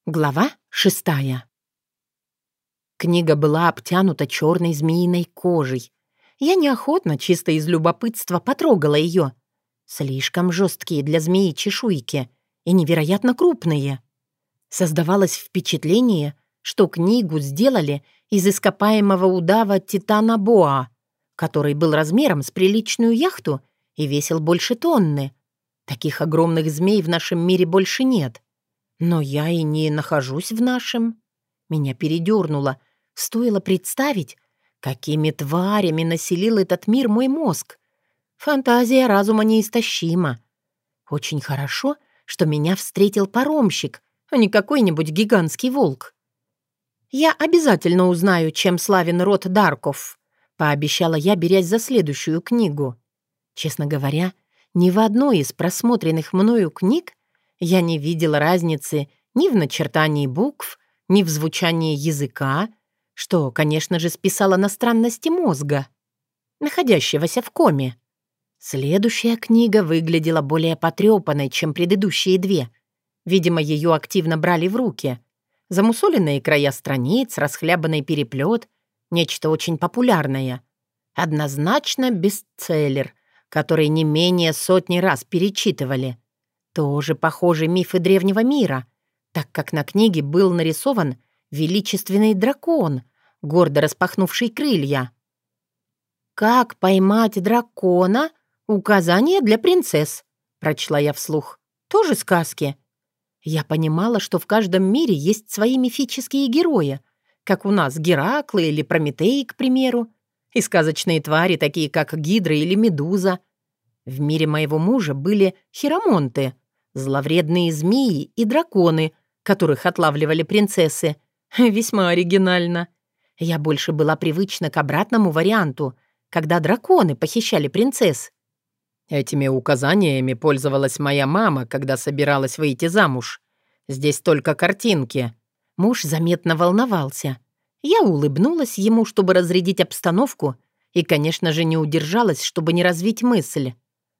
Глава 6. Книга была обтянута черной змеиной кожей. Я неохотно, чисто из любопытства, потрогала ее. Слишком жесткие для змеи чешуйки и невероятно крупные. Создавалось впечатление, что книгу сделали из ископаемого удава титана боа, который был размером с приличную яхту и весил больше тонны. Таких огромных змей в нашем мире больше нет. Но я и не нахожусь в нашем. Меня передернуло. Стоило представить, какими тварями населил этот мир мой мозг. Фантазия разума неистощима. Очень хорошо, что меня встретил паромщик, а не какой-нибудь гигантский волк. «Я обязательно узнаю, чем славен род Дарков», — пообещала я, берясь за следующую книгу. Честно говоря, ни в одной из просмотренных мною книг я не видела разницы ни в начертании букв, ни в звучании языка, что, конечно же, списало на странности мозга, находящегося в коме. Следующая книга выглядела более потрепанной, чем предыдущие две. Видимо, ее активно брали в руки. Замусоленные края страниц, расхлябанный переплет, нечто очень популярное. Однозначно бестселлер, который не менее сотни раз перечитывали. Тоже похожи мифы древнего мира, так как на книге был нарисован величественный дракон, гордо распахнувший крылья. «Как поймать дракона? Указание для принцесс», — прочла я вслух. «Тоже сказки?» Я понимала, что в каждом мире есть свои мифические герои, как у нас Гераклы или Прометей, к примеру, и сказочные твари, такие как Гидра или Медуза. В мире моего мужа были хиромонты, зловредные змеи и драконы, которых отлавливали принцессы. Весьма оригинально. Я больше была привычна к обратному варианту, когда драконы похищали принцесс. Этими указаниями пользовалась моя мама, когда собиралась выйти замуж. Здесь только картинки. Муж заметно волновался. Я улыбнулась ему, чтобы разрядить обстановку, и, конечно же, не удержалась, чтобы не развить мысль.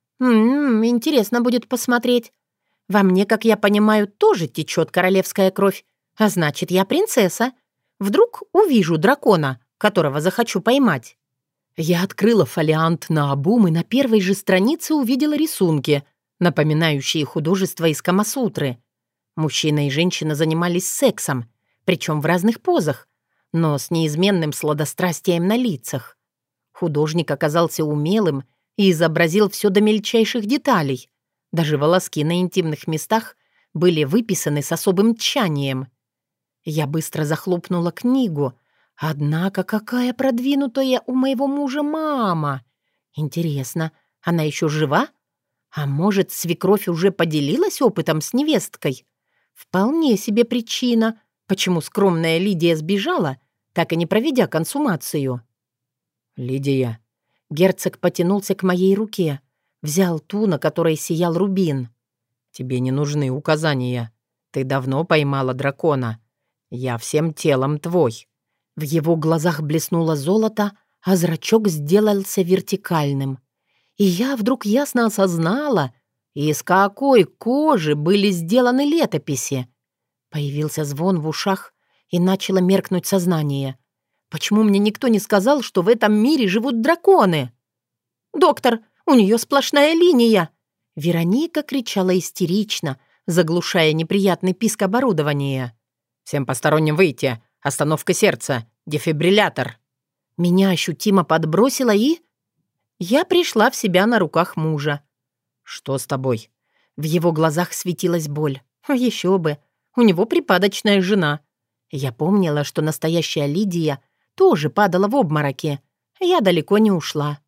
Интересно будет посмотреть. Во мне, как я понимаю, тоже течет королевская кровь, а значит, я принцесса. Вдруг увижу дракона, которого захочу поймать. Я открыла фолиант наобум и на первой же странице увидела рисунки, напоминающие художество из Камасутры. Мужчина и женщина занимались сексом, причем в разных позах, но с неизменным сладострастием на лицах. Художник оказался умелым и изобразил все до мельчайших деталей. Даже волоски на интимных местах были выписаны с особым тщанием. Я быстро захлопнула книгу. Однако какая продвинутая у моего мужа мама! Интересно, она еще жива? А может, свекровь уже поделилась опытом с невесткой? Вполне себе причина, почему скромная Лидия сбежала, так и не проведя консумацию. «Лидия». Герцог потянулся к моей руке, взял ту, на которой сиял рубин. «Тебе не нужны указания. Ты давно поймала дракона. Я всем телом твой». В его глазах блеснуло золото, а зрачок сделался вертикальным. И я вдруг ясно осознала, из какой кожи были сделаны летописи. Появился звон в ушах, и начало меркнуть сознание. Почему мне никто не сказал, что в этом мире живут драконы? «Доктор, у нее сплошная линия!» Вероника кричала истерично, заглушая неприятный писк оборудования. «Всем посторонним выйти! Остановка сердца! Дефибриллятор!» Меня ощутимо подбросило, и... Я пришла в себя на руках мужа. «Что с тобой?» В его глазах светилась боль. Еще бы, у него припадочная жена. Я помнила, что настоящая Лидия тоже падала в обмороке. Я далеко не ушла.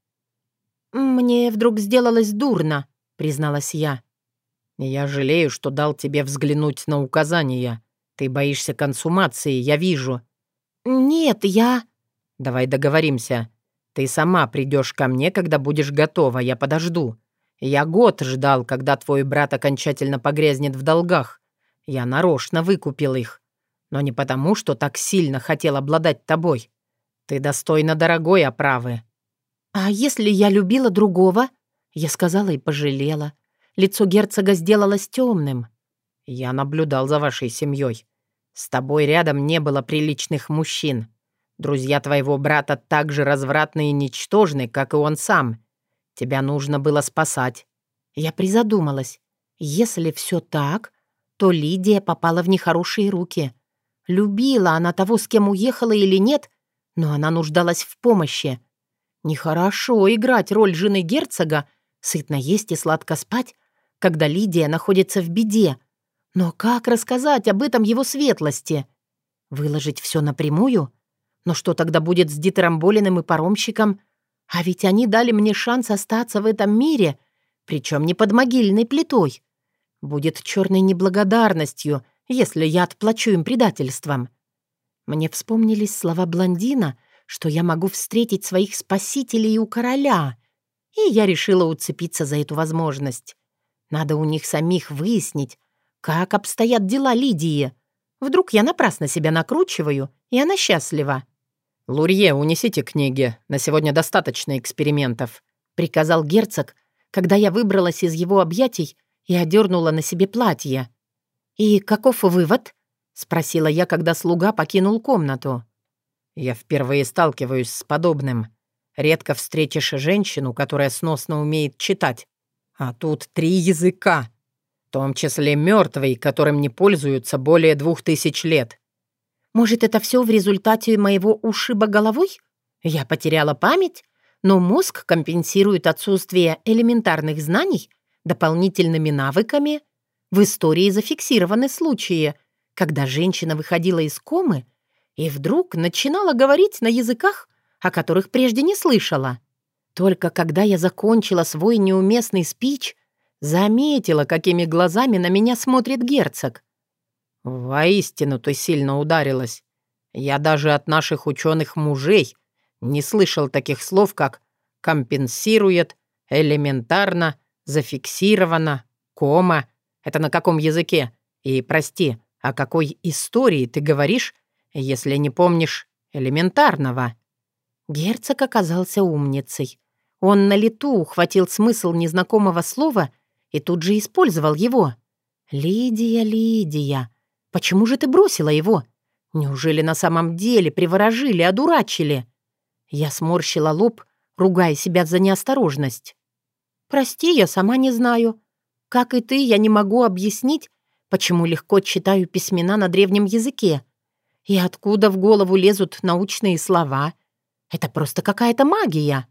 «Мне вдруг сделалось дурно», — призналась я. «Я жалею, что дал тебе взглянуть на указания. Ты боишься консумации, я вижу». «Нет, я...» «Давай договоримся. Ты сама придешь ко мне, когда будешь готова, я подожду. Я год ждал, когда твой брат окончательно погрязнет в долгах. Я нарочно выкупил их. Но не потому, что так сильно хотел обладать тобой. Ты достойна дорогой оправы». «А если я любила другого?» Я сказала и пожалела. Лицо герцога сделалось темным. «Я наблюдал за вашей семьей. С тобой рядом не было приличных мужчин. Друзья твоего брата так же развратны и ничтожны, как и он сам. Тебя нужно было спасать». Я призадумалась. Если все так, то Лидия попала в нехорошие руки. Любила она того, с кем уехала или нет, но она нуждалась в помощи. Нехорошо играть роль жены герцога, сытно есть и сладко спать, когда Лидия находится в беде. Но как рассказать об этом его светлости? Выложить все напрямую? Но что тогда будет с Дитером Болиным и паромщиком? А ведь они дали мне шанс остаться в этом мире, причем не под могильной плитой. Будет черной неблагодарностью, если я отплачу им предательством. Мне вспомнились слова блондина, что я могу встретить своих спасителей у короля, и я решила уцепиться за эту возможность. Надо у них самих выяснить, как обстоят дела Лидии. Вдруг я напрасно себя накручиваю, и она счастлива. «Лурье, унесите книги. На сегодня достаточно экспериментов», — приказал герцог, когда я выбралась из его объятий и одернула на себе платье. «И каков вывод?» — спросила я, когда слуга покинул комнату. «Я впервые сталкиваюсь с подобным. Редко встретишь женщину, которая сносно умеет читать. А тут 3 языка, в том числе мертвый, которым не пользуются более 2000 лет». «Может, это все в результате моего ушиба головой? Я потеряла память, но мозг компенсирует отсутствие элементарных знаний дополнительными навыками. В истории зафиксированы случаи, когда женщина выходила из комы и вдруг начинала говорить на языках, о которых прежде не слышала. Только когда я закончила свой неуместный спич, заметила, какими глазами на меня смотрит герцог. «Воистину ты сильно ударилась. Я даже от наших ученых-мужей не слышал таких слов, как «компенсирует», «элементарно», «зафиксировано», «кома». Это на каком языке? И, прости, о какой истории ты говоришь, если не помнишь элементарного?» Герцог оказался умницей. Он на лету ухватил смысл незнакомого слова и тут же использовал его. «Лидия, Лидия, почему же ты бросила его? Неужели на самом деле приворожили, одурачили?» Я сморщила лоб, ругая себя за неосторожность. «Прости, я сама не знаю. Как и ты, я не могу объяснить, почему легко читаю письмена на древнем языке. И откуда в голову лезут научные слова. Это просто какая-то магия».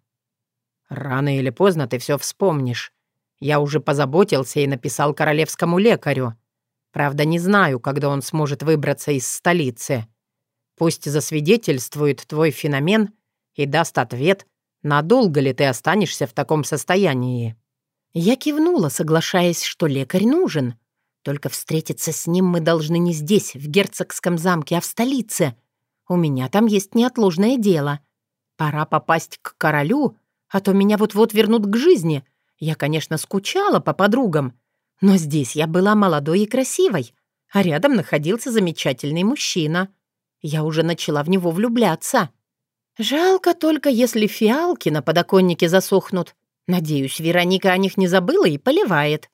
«Рано или поздно ты все вспомнишь. Я уже позаботился и написал королевскому лекарю. Правда, не знаю, когда он сможет выбраться из столицы. Пусть засвидетельствует твой феномен и даст ответ, надолго ли ты останешься в таком состоянии». Я кивнула, соглашаясь, что лекарь нужен. Только встретиться с ним мы должны не здесь, в герцогском замке, а в столице. У меня там есть неотложное дело. Пора попасть к королю, а то меня вот-вот вернут к жизни. Я, конечно, скучала по подругам, но здесь я была молодой и красивой, а рядом находился замечательный мужчина. Я уже начала в него влюбляться. Жалко только, если фиалки на подоконнике засохнут. Надеюсь, Вероника о них не забыла и поливает.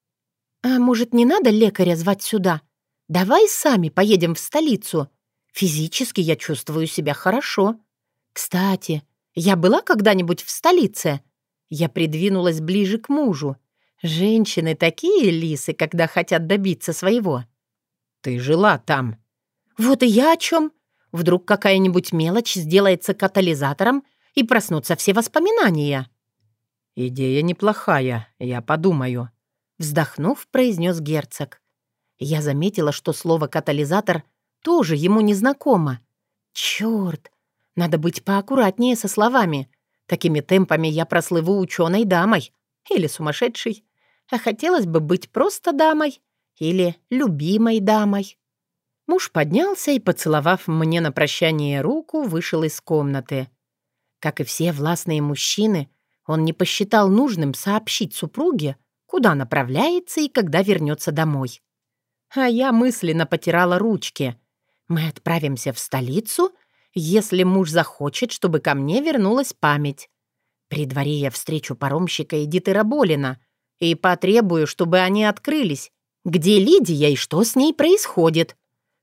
«А может, не надо лекаря звать сюда? Давай сами поедем в столицу. Физически я чувствую себя хорошо. Кстати, я была когда-нибудь в столице?» Я придвинулась ближе к мужу. Женщины такие лисы, когда хотят добиться своего. «Ты жила там». «Вот и я о чем. Вдруг какая-нибудь мелочь сделается катализатором и проснутся все воспоминания». «Идея неплохая, я подумаю», — вздохнув, произнес герцог. Я заметила, что слово «катализатор» тоже ему незнакомо. Черт, надо быть поаккуратнее со словами. Такими темпами я прослыву ученой дамой или сумасшедшей. А хотелось бы быть просто дамой или любимой дамой. Муж поднялся и, поцеловав мне на прощание руку, вышел из комнаты. Как и все властные мужчины, он не посчитал нужным сообщить супруге, куда направляется и когда вернется домой. А я мысленно потирала ручки. Мы отправимся в столицу, если муж захочет, чтобы ко мне вернулась память. При дворе я встречу паромщика и Дитера Болина и потребую, чтобы они открылись, где Лидия и что с ней происходит.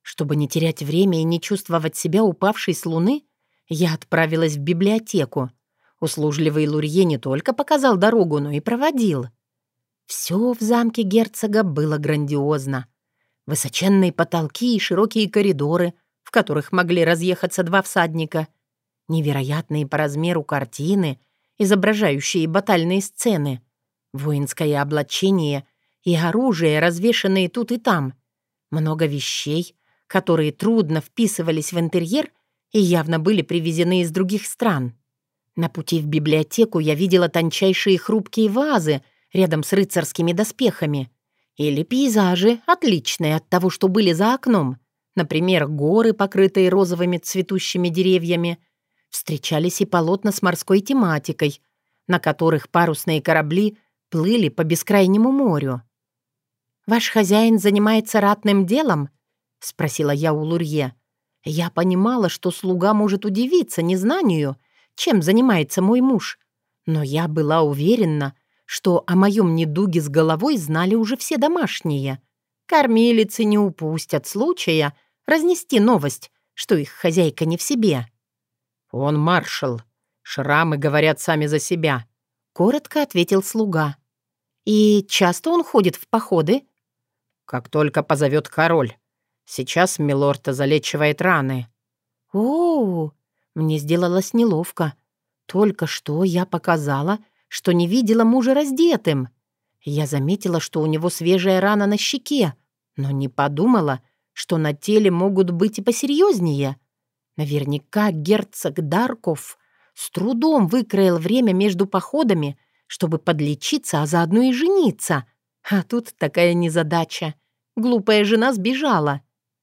Чтобы не терять время и не чувствовать себя упавшей с луны, я отправилась в библиотеку. Услужливый Лурье не только показал дорогу, но и проводил. Все в замке герцога было грандиозно. Высоченные потолки и широкие коридоры, в которых могли разъехаться 2 всадника, невероятные по размеру картины, изображающие батальные сцены, воинское облачение и оружие, развешанные тут и там, много вещей, которые трудно вписывались в интерьер и явно были привезены из других стран. На пути в библиотеку я видела тончайшие хрупкие вазы рядом с рыцарскими доспехами или пейзажи, отличные от того, что были за окном. Например, горы, покрытые розовыми цветущими деревьями. Встречались и полотна с морской тематикой, на которых парусные корабли плыли по бескрайнему морю. «Ваш хозяин занимается ратным делом?» — спросила я у Лурье. Я понимала, что слуга может удивиться незнанию, чем занимается мой муж, но я была уверена, что о моем недуге с головой знали уже все домашние. Кормилицы не упустят случая разнести новость, что их хозяйка не в себе. «Он маршал. Шрамы говорят сами за себя», — коротко ответил слуга. «И часто он ходит в походы?» «Как только позовет король. Сейчас милорд залечивает раны». «О-о-о!» Мне сделалось неловко. Только что я показала, что не видела мужа раздетым. Я заметила, что у него свежая рана на щеке, но не подумала, что на теле могут быть и посерьезнее. Наверняка герцог Дарков с трудом выкроил время между походами, чтобы подлечиться, а заодно и жениться. А тут такая незадача. Глупая жена сбежала.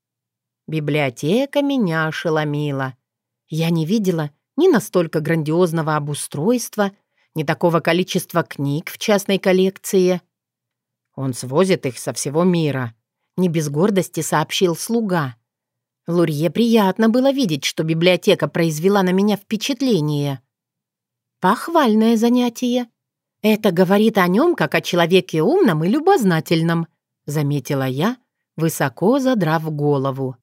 Библиотека меня ошеломила. Я не видела ни настолько грандиозного обустройства, ни такого количества книг в частной коллекции. «Он свозит их со всего мира», — не без гордости сообщил слуга. Лурье приятно было видеть, что библиотека произвела на меня впечатление. Похвальное занятие. Это говорит о нем, как о человеке умном и любознательном, заметила я, высоко задрав голову.